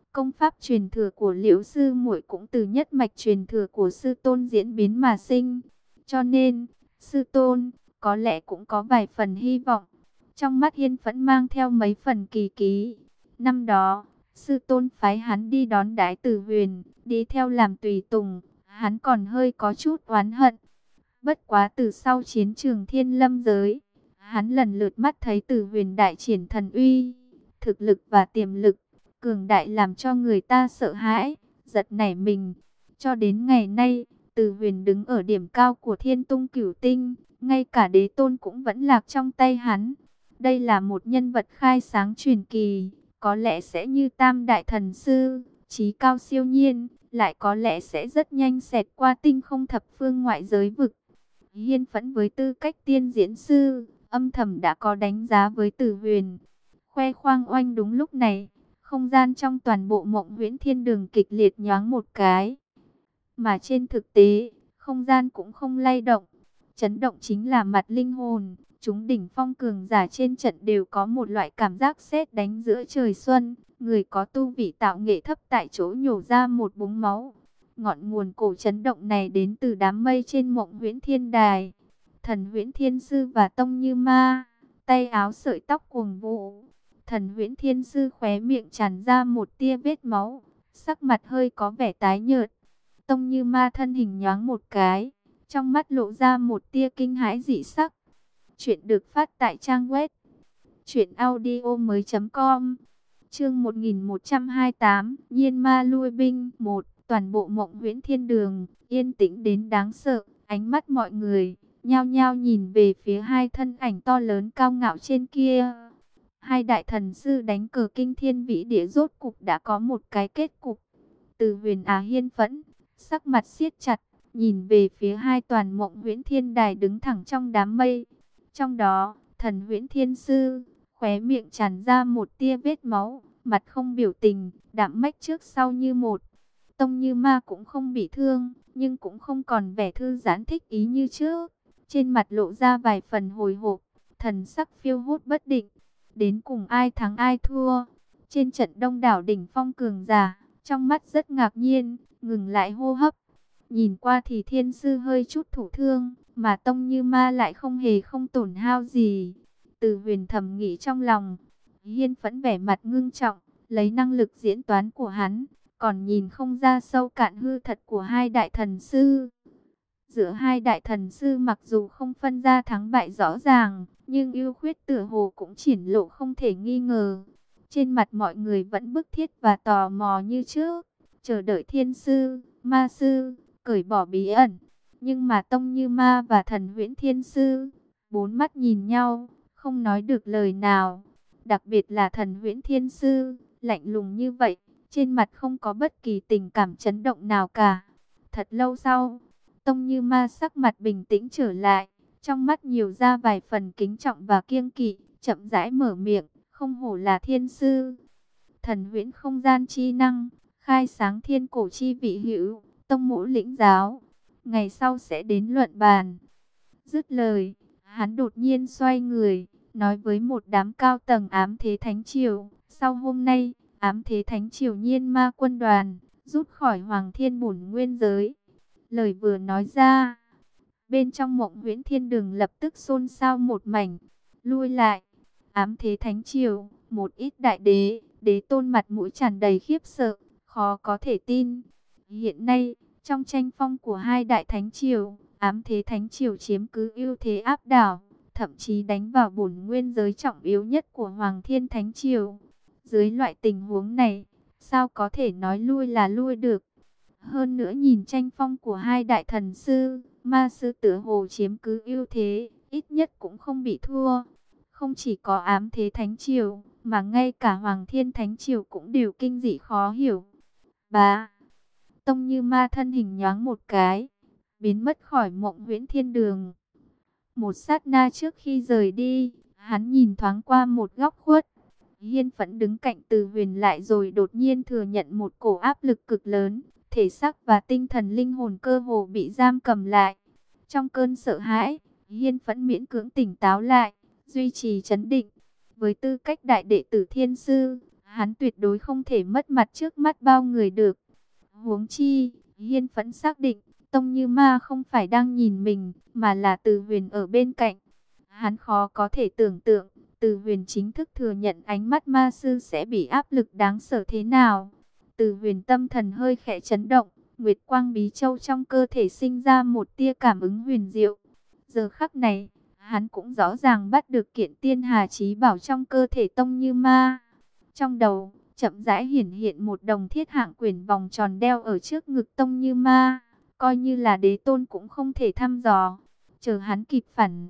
S1: Công pháp truyền thừa của Liễu sư muội cũng từ nhất mạch truyền thừa của sư tôn diễn biến mà sinh. Cho nên, sư tôn có lẽ cũng có vài phần hy vọng. Trong mắt Hiên Phẫn mang theo mấy phần kỳ ký. Năm đó, sư tôn phái hắn đi đón đái Tử Huyền, đi theo làm tùy tùng, hắn còn hơi có chút oán hận. Bất quá từ sau chiến trường Thiên Lâm giới, hắn lần lượt mắt thấy Tử Huyền đại triển thần uy, thực lực và tiềm lực cường đại làm cho người ta sợ hãi, giật nảy mình. Cho đến ngày nay, Tử Huyền đứng ở điểm cao của Thiên Tung Cửu Tinh, ngay cả đế tôn cũng vẫn lạc trong tay hắn. Đây là một nhân vật khai sáng truyền kỳ, có lẽ sẽ như Tam Đại Thần Sư, trí cao siêu nhiên, lại có lẽ sẽ rất nhanh xẹt qua tinh không thập phương ngoại giới vực. Hiên Phẫn với tư cách tiên diễn sư, âm thầm đã có đánh giá với Tử Huyền. Khoe khoang oanh đúng lúc này, không gian trong toàn bộ Mộng Huyễn Thiên Đường kịch liệt nhoáng một cái. Mà trên thực tế, không gian cũng không lay động. Chấn động chính là mặt linh hồn. Chúng đỉnh phong cường giả trên trận đều có một loại cảm giác sét đánh giữa trời xuân. Người có tu vị tạo nghệ thấp tại chỗ nhổ ra một búng máu. Ngọn nguồn cổ chấn động này đến từ đám mây trên Mộng Huyễn Thiên Đài. Thần Huyễn Thiên Sư và Tông Như Ma, tay áo sợi tóc cuồng vũ. Thần Huyễn Thiên Sư khóe miệng tràn ra một tia vết máu, sắc mặt hơi có vẻ tái nhợt. Tông Như Ma thân hình nhoáng một cái, trong mắt lộ ra một tia kinh hãi dị sắc. Chuyện được phát tại trang web truyện audio mới chấm com. Chương một nghìn một trăm hai mươi tám, Nhiên Ma lui binh. Một, toàn bộ Mộng Huyễn Thiên Đường yên tĩnh đến đáng sợ, ánh mắt mọi người nhao nhao nhìn về phía hai thân ảnh to lớn cao ngạo trên kia. Hai đại thần sư đánh cờ kinh thiên vĩ địa rốt cục đã có một cái kết cục. Từ Huyền Á Hiên Phẫn, sắc mặt siết chặt, nhìn về phía hai toàn Mộng Huyễn Thiên Đài đứng thẳng trong đám mây. Trong đó, Thần Huyễn Thiên Sư, khóe miệng tràn ra một tia vết máu, mặt không biểu tình, đạm mách trước sau như một. Tông Như Ma cũng không bị thương, nhưng cũng không còn vẻ thư giãn thích ý như trước. Trên mặt lộ ra vài phần hồi hộp, thần sắc phiêu hốt bất định. Đến cùng ai thắng ai thua? Trên trận đông đảo đỉnh phong cường giả, trong mắt rất ngạc nhiên, ngừng lại hô hấp. Nhìn qua thì Thiên Sư hơi chút thủ thương, mà Tông Như Ma lại không hề không tổn hao gì. Từ Huyền thầm nghĩ trong lòng. Hiên Phẫn vẻ mặt ngưng trọng, lấy năng lực diễn toán của hắn, còn nhìn không ra sâu cạn hư thật của hai đại thần sư. Giữa hai đại thần sư mặc dù không phân ra thắng bại rõ ràng, nhưng ưu khuyết tựa hồ cũng triển lộ không thể nghi ngờ. Trên mặt mọi người vẫn bức thiết và tò mò như trước, chờ đợi Thiên Sư, Ma Sư cởi bỏ bí ẩn. Nhưng mà Tông Như Ma và Thần Huyễn Thiên Sư, bốn mắt nhìn nhau, không nói được lời nào. Đặc biệt là Thần Huyễn Thiên Sư, lạnh lùng như vậy, trên mặt không có bất kỳ tình cảm chấn động nào cả. Thật lâu sau, Tông Như Ma sắc mặt bình tĩnh trở lại, trong mắt nhiều ra vài phần kính trọng và kiêng kỵ, chậm rãi mở miệng, không hổ là Thiên Sư. Thần Huyễn không gian chi năng, khai sáng thiên cổ chi vị hữu, tông mỗ lĩnh giáo, ngày sau sẽ đến luận bàn. Dứt lời, hắn đột nhiên xoay người, nói với một đám cao tầng Ám Thế Thánh Triều, sau hôm nay, Ám Thế Thánh Triều Nhiên Ma quân đoàn rút khỏi Hoàng Thiên Bổn Nguyên giới. Lời vừa nói ra, bên trong Mộng Huyễn Thiên Đường lập tức xôn xao một mảnh. Lui lại, Ám Thế Thánh Triều, một ít đại đế, đế tôn mặt mũi tràn đầy khiếp sợ, khó có thể tin. Hiện nay, trong tranh phong của hai đại thánh triều, Ám Thế Thánh Triều chiếm cứ ưu thế áp đảo, thậm chí đánh vào bổn nguyên giới trọng yếu nhất của Hoàng Thiên Thánh Triều. Dưới loại tình huống này, sao có thể nói lui là lui được? Hơn nữa nhìn tranh phong của hai đại thần sư, Ma Sư tựa hồ chiếm cứ ưu thế, ít nhất cũng không bị thua. Không chỉ có Ám Thế Thánh Triều, mà ngay cả Hoàng Thiên Thánh Triều cũng đều kinh dị khó hiểu. Bá, Tông Như Ma thân hình nhoáng một cái, biến mất khỏi Mộng Huyễn Thiên Đường. Một sát na trước khi rời đi, hắn nhìn thoáng qua một góc khuất. Hiên Phẫn đứng cạnh Từ Huyền lại rồi đột nhiên thừa nhận một cổ áp lực cực lớn. Thể xác và tinh thần linh hồn cơ hồ bị giam cầm lại. Trong cơn sợ hãi, Hiên Phẫn miễn cưỡng tỉnh táo lại, duy trì trấn định. Với tư cách đại đệ tử Thiên Sư, hắn tuyệt đối không thể mất mặt trước mắt bao người được. Huống chi, Hiên Phẫn xác định, Tông Như Ma không phải đang nhìn mình, mà là Từ Huyền ở bên cạnh. Hắn khó có thể tưởng tượng, Từ Huyền chính thức thừa nhận ánh mắt ma sư sẽ bị áp lực đáng sợ thế nào. Từ Huyền tâm thần hơi khẽ chấn động, Nguyệt Quang Bí Châu trong cơ thể sinh ra một tia cảm ứng huyền diệu. Giờ khắc này, hắn cũng rõ ràng bắt được kiện tiên hà chí bảo trong cơ thể Tông Như Ma. Trong đầu, chậm rãi hiển hiện một đồng thiết hạng quyển vòng tròn đeo ở trước ngực Tông Như Ma, coi như là đế tôn cũng không thể thăm dò. Chờ hắn kịp phản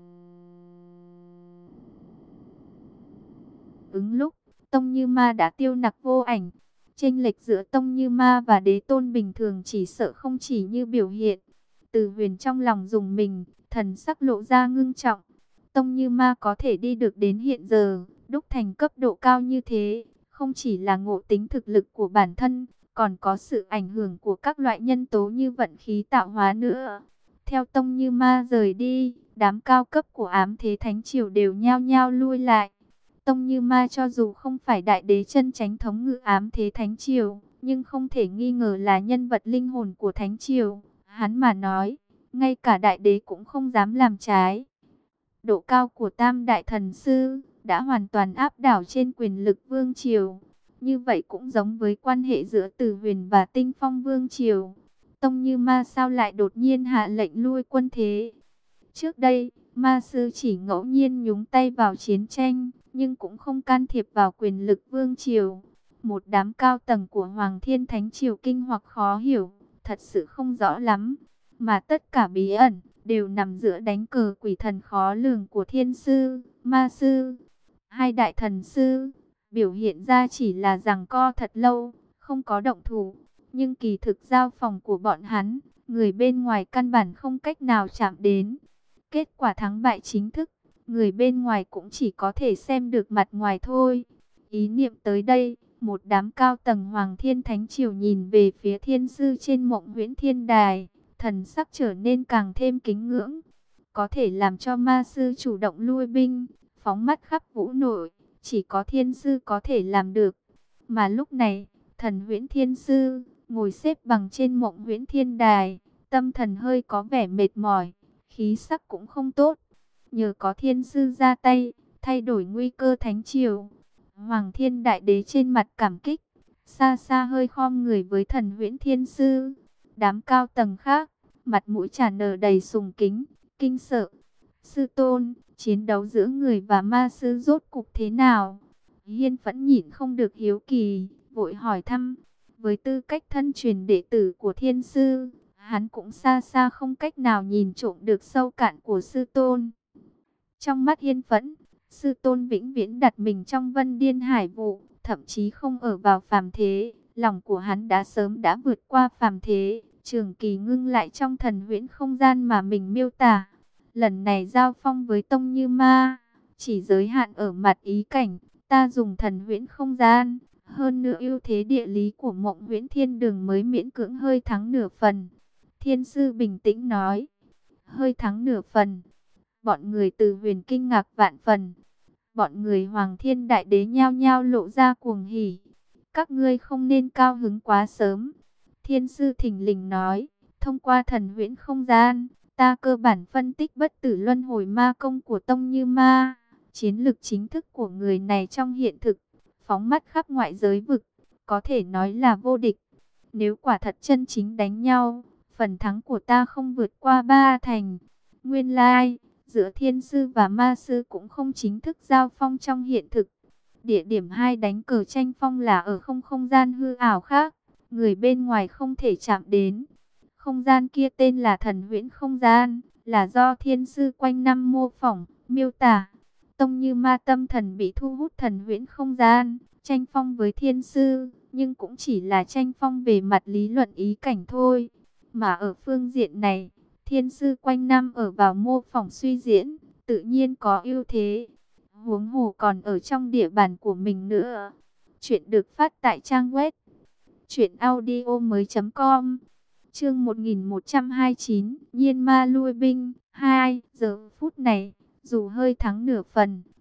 S1: ứng lúc, Tông Như Ma đã tiêu nặc vô ảnh. Chênh lệch giữa Tông Như Ma và đế tôn bình thường chỉ sợ không chỉ như biểu hiện. Từ Huyền trong lòng dùng mình, thần sắc lộ ra ngưng trọng. Tông Như Ma có thể đi được đến hiện giờ, đúc thành cấp độ cao như thế, không chỉ là ngộ tính thực lực của bản thân, còn có sự ảnh hưởng của các loại nhân tố như vận khí tạo hóa nữa. Theo Tông Như Ma rời đi, đám cao cấp của Ám Thế Thánh Triều đều nhao nhao lui lại. Tông Như Ma cho dù không phải đại đế chân chánh thống ngự Ám Thế Thánh Triều, nhưng không thể nghi ngờ là nhân vật linh hồn của Thánh Triều. Hắn mà nói, ngay cả đại đế cũng không dám làm trái. Độ cao của Tam Đại Thần Sư đã hoàn toàn áp đảo trên quyền lực Vương Triều. Như vậy cũng giống với quan hệ giữa Từ Huyền và Tinh Phong Vương Triều. Tông Như Ma sao lại đột nhiên hạ lệnh lui quân thế? Trước đây, ma sư chỉ ngẫu nhiên nhúng tay vào chiến tranh, nhưng cũng không can thiệp vào quyền lực Vương Triều. Một đám cao tầng của Hoàng Thiên Thánh Triều kinh hoặc khó hiểu, thật sự không rõ lắm. Mà tất cả bí ẩn đều nằm giữa đánh cờ quỷ thần khó lường của thiên sư, ma sư. Hai đại thần sư biểu hiện ra chỉ là giằng co thật lâu, không có động thủ. Nhưng kỳ thực giao phòng của bọn hắn, người bên ngoài căn bản không cách nào chạm đến. Kết quả thắng bại chính thức, người bên ngoài cũng chỉ có thể xem được mặt ngoài thôi. Ý niệm tới đây, một đám cao tầng Hoàng Thiên Thánh Triều nhìn về phía thiên sư trên Mộng Huyễn Thiên Đài, thần sắc trở nên càng thêm kính ngưỡng. Có thể làm cho ma sư chủ động lui binh, phóng mắt khắp vũ nội, chỉ có thiên sư có thể làm được. Mà lúc này, thần Huyễn Thiên Sư ngồi xếp bằng trên Mộng Huyễn Thiên Đài, tâm thần hơi có vẻ mệt mỏi, khí sắc cũng không tốt. Nhờ có thiên sư ra tay, thay đổi nguy cơ thánh triều. Hoàng Thiên Đại Đế trên mặt cảm kích, xa xa hơi khom người với thần Huyễn Thiên Sư. Đám cao tầng khác, mặt mũi tràn nở đầy sùng kính, kinh sợ. Sư tôn, chiến đấu giữa người và ma sư rốt cục thế nào? Hiên Phẫn nhịn không được hiếu kỳ, vội hỏi thăm. Với tư cách thân truyền đệ tử của thiên sư, hắn cũng xa xa không cách nào nhìn trộm được sâu cạn của sư tôn. Trong mắt Hiên Phẫn, sư tôn vĩnh viễn đặt mình trong Vân Điên Hải Vụ, thậm chí không ở vào phàm thế. Lòng của hắn đã sớm đã vượt qua phàm thế, trường kỳ ngưng lại trong thần huyễn không gian mà mình miêu tả. Lần này giao phong với Tông Như Ma, chỉ giới hạn ở mặt ý cảnh, ta dùng thần huyễn không gian. Hơn nữa ưu thế địa lý của Mộng Huyễn Thiên Đường mới miễn cưỡng hơi thắng nửa phần. Thiên sư bình tĩnh nói, hơi thắng nửa phần. Bọn người Từ Huyền kinh ngạc vạn phần. Bọn người Hoàng Thiên Đại Đế nhao nhao lộ ra cuồng hỉ. Các ngươi không nên cao hứng quá sớm. Thiên sư thình lình nói, thông qua thần huyễn không gian, ta cơ bản phân tích bất tử luân hồi ma công của Tông Như Ma. Chiến lực chính thức của người này trong hiện thực, phóng mắt khắp ngoại giới vực, có thể nói là vô địch. Nếu quả thật chân chính đánh nhau, phần thắng của ta không vượt qua ba thành. Nguyên lai, giữa thiên sư và ma sư cũng không chính thức giao phong trong hiện thực. Địa điểm hai đánh cờ tranh phong là ở không không gian hư ảo khác, người bên ngoài không thể chạm đến. Không gian kia tên là thần huyễn không gian, là do thiên sư quanh năm mô phỏng, miêu tả. Tông Như Ma tâm thần bị thu hút thần huyễn không gian, tranh phong với thiên sư, nhưng cũng chỉ là tranh phong về mặt lý luận ý cảnh thôi. Mà ở phương diện này, thiên sư quanh năm ở vào mô phỏng suy diễn, tự nhiên có ưu thế. Huống hồ còn ở trong địa bàn của mình nữa. Chuyện được phát tại trang web truyện audio mới chấm com. Chương một nghìn một trăm hai mươi chín, Nhiên Ma lui binh. Hai giờ phút này, dù hơi thắng nửa phần,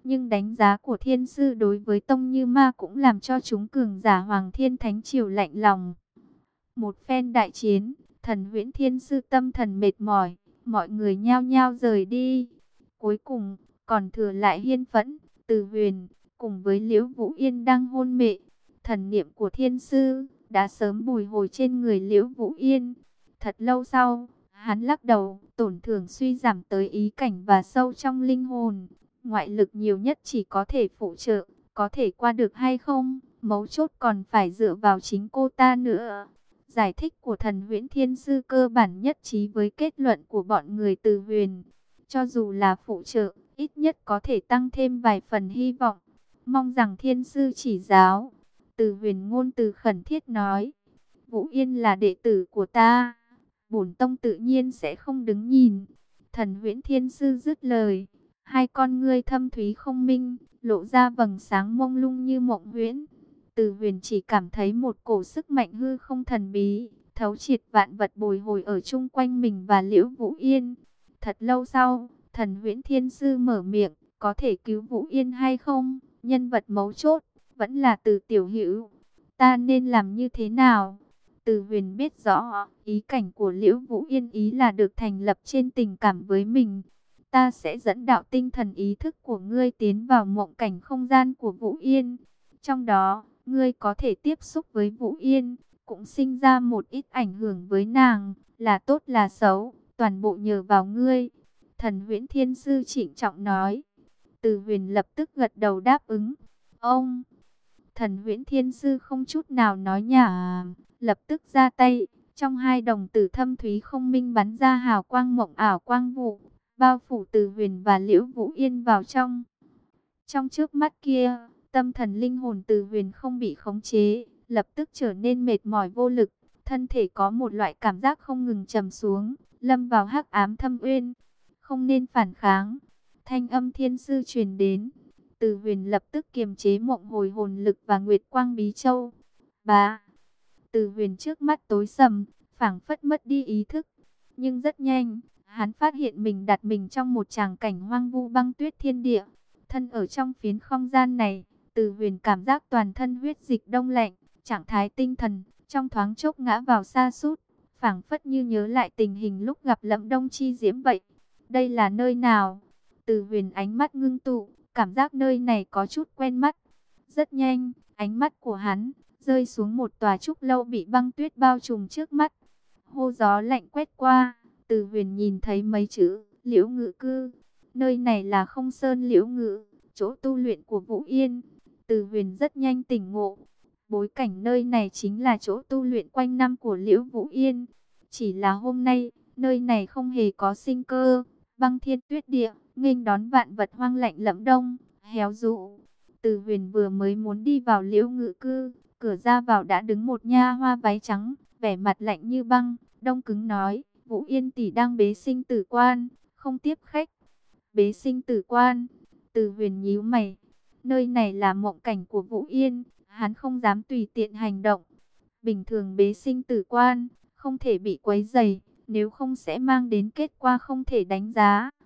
S1: Nhưng đánh giá của thiên sư đối với Tông Như Ma cũng làm cho chúng cường giả Hoàng Thiên Thánh Triều lạnh lòng. Một phen đại chiến, Thần Huyễn Thiên Sư tâm thần mệt mỏi, mọi người nhao nhao rời đi. Cuối cùng, còn thừa lại Hiên Phẫn, Từ Huyền, cùng với Liễu Vũ Yên đang hôn mê. Thần niệm của Thiên Sư đã sớm bùi hồi trên người Liễu Vũ Yên. Thật lâu sau, hắn lắc đầu, tổn thương suy giảm tới ý cảnh và sâu trong linh hồn. Ngoại lực nhiều nhất chỉ có thể phụ trợ, có thể qua được hay không, mấu chốt còn phải dựa vào chính cô ta nữa. Giải thích của Thần Huyễn Thiên Sư cơ bản nhất trí với kết luận của bọn người Từ Huyền. Cho dù là phụ trợ, ít nhất có thể tăng thêm vài phần hy vọng. Mong rằng Thiên Sư chỉ giáo. Từ Huyền ngôn từ khẩn thiết nói. Vũ Yên là đệ tử của ta, bổn tông tự nhiên sẽ không đứng nhìn. Thần Huyễn Thiên Sư dứt lời, hai con ngươi thâm thúy không minh, lộ ra vầng sáng mông lung như mộng huyễn. Từ Huyền chỉ cảm thấy một cổ sức mạnh hư không thần bí, thấu triệt vạn vật bồi hồi ở chung quanh mình và Liễu Vũ Yên. Thật lâu sau, Thần Huyễn Thiên Sư mở miệng, có thể cứu Vũ Yên hay không? Nhân vật mấu chốt vẫn là Từ tiểu hữu. Ta nên làm như thế nào? Từ Huyền biết rõ, ý cảnh của Liễu Vũ Yên ý là được thành lập trên tình cảm với mình. Ta sẽ dẫn đạo tinh thần ý thức của ngươi tiến vào mộng cảnh không gian của Vũ Yên. Trong đó, ngươi có thể tiếp xúc với Vũ Yên, cũng sinh ra một ít ảnh hưởng với nàng, là tốt là xấu, toàn bộ nhờ vào ngươi. Thần Huyễn Thiên Sư trịnh trọng nói. Từ Huyền lập tức gật đầu đáp ứng. Ông! Thần Huyễn Thiên Sư không chút nào nói nhả, lập tức ra tay. Trong hai đồng tử thâm thúy không minh bắn ra hào quang mộng ảo quang vụ, bao phủ Từ Huyền và Liễu Vũ Yên vào trong. Trong trước mắt kia, tâm thần linh hồn Từ Huyền không bị khống chế, lập tức trở nên mệt mỏi vô lực, thân thể có một loại cảm giác không ngừng trầm xuống, lâm vào hắc ám thâm uyên. Không nên phản kháng. Thanh âm Thiên Sư truyền đến. Từ Huyền lập tức kiềm chế mộng hồi hồn lực và Nguyệt Quang Bí Châu. Bá. Từ Huyền trước mắt tối sầm, phảng phất mất đi ý thức. Nhưng rất nhanh, hắn phát hiện mình đặt mình trong một tràng cảnh hoang vu băng tuyết thiên địa. Thân ở trong phiến không gian này, Từ Huyền cảm giác toàn thân huyết dịch đông lạnh, trạng thái tinh thần trong thoáng chốc ngã vào sa sút, phảng phất như nhớ lại tình hình lúc gặp Lâm Đông Chi Diễm vậy. Đây là nơi nào? Từ Huyền ánh mắt ngưng tụ, cảm giác nơi này có chút quen mắt. Rất nhanh, ánh mắt của hắn rơi xuống một tòa trúc lâu bị băng tuyết bao trùm trước mắt. Hô gió lạnh quét qua, Từ Huyền nhìn thấy mấy chữ Liễu Ngự Cư. Nơi này là Không Sơn Liễu Ngự, chỗ tu luyện của Vũ Yên. Từ Huyền rất nhanh tỉnh ngộ. Bối cảnh nơi này chính là chỗ tu luyện quanh năm của Liễu Vũ Yên. Chỉ là hôm nay, nơi này không hề có sinh cơ. Băng thiên tuyết địa, nghênh đón vạn vật hoang lạnh lẫm đông, héo rũ. Từ Huyền vừa mới muốn đi vào Liễu Ngự Cư, cửa ra vào đã đứng một nha hoa váy trắng, vẻ mặt lạnh như băng, đông cứng nói, Vũ Yên tỷ đang bế sinh tử quan, không tiếp khách. Bế sinh tử quan? Từ Huyền nhíu mày. Nơi này là mộng cảnh của Vũ Yên, hắn không dám tùy tiện hành động. Bình thường bế sinh tử quan, không thể bị quấy rầy, nếu không sẽ mang đến kết quả không thể đánh giá.